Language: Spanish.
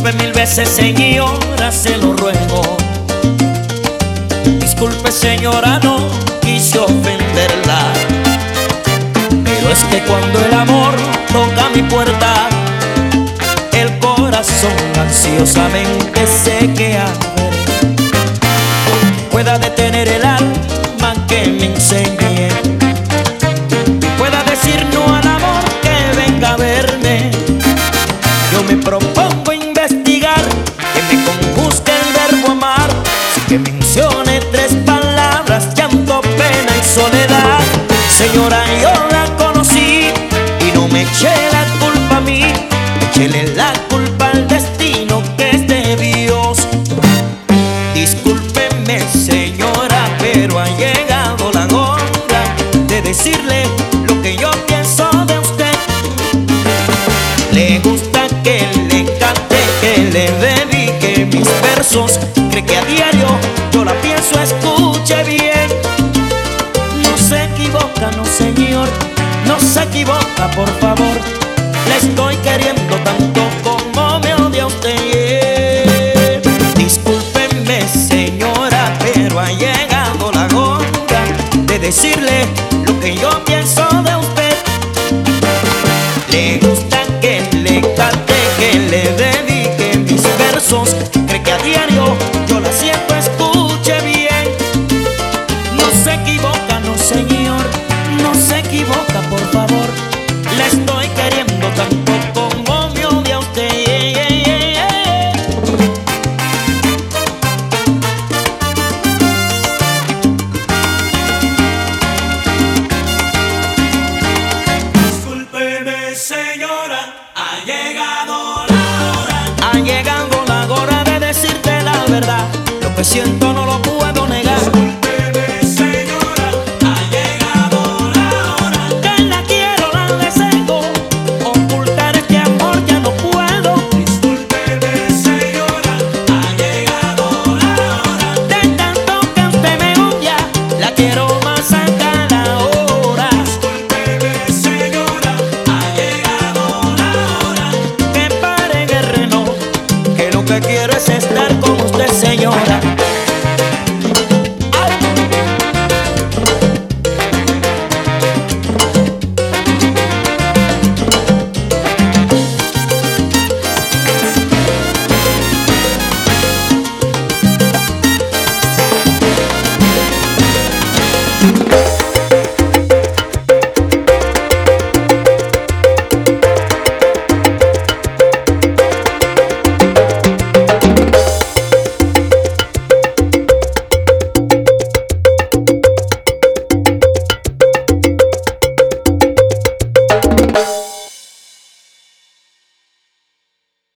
Disculpe mil veces, señora, se lo ruego. Disculpe, señora, no quise ofenderla, pero es que cuando el amor toca mi puerta, el corazón ansiosamente se queda. Pueda detener el alma que me enseñe, pueda decir no al amor que venga a verme. Yo me propongo investigar, que me conduzca el verbo amar, sin que mencione tres palabras: llanto, pena y soledad. Señora, yo la conocí y no me eché la culpa a mí, échele la culpa al destino que es de Dios. Discúlpeme, señora, pero ha llegado la hora de decirle lo que yo pienso de usted. Le gusta que le cante, que le dedique mis versos, cree que a diario yo la pienso, escuche bien. No se equivoca, no señor, no se equivoca, por favor. Le estoy queriendo tanto como me odia usted. Discúlpeme, señora, pero ha llegado la hora de decirle lo que yo pienso de usted. Le gusta que le cante, que le dedique mis versos, cree que a diario yo la siento, escuche bien. No se equivoca, no señor, no se equivoca, por favor. La estoy queriendo tanto como me odia usted. Discúlpeme, señora, ha llegado la hora. Ha llegado la hora de decirte la verdad, lo que siento no lo puedo negar. Discúlpeme, señora, ha llegado la hora. Que la quiero, la deseo, ocultar este amor ya no puedo. Discúlpeme, señora, ha llegado la hora. De tanto que usted me odia, la quiero más a cada hora. Discúlpeme, señora, ha llegado la hora. Que pare, guerrero, que lo que quiero es estar con usted, señora.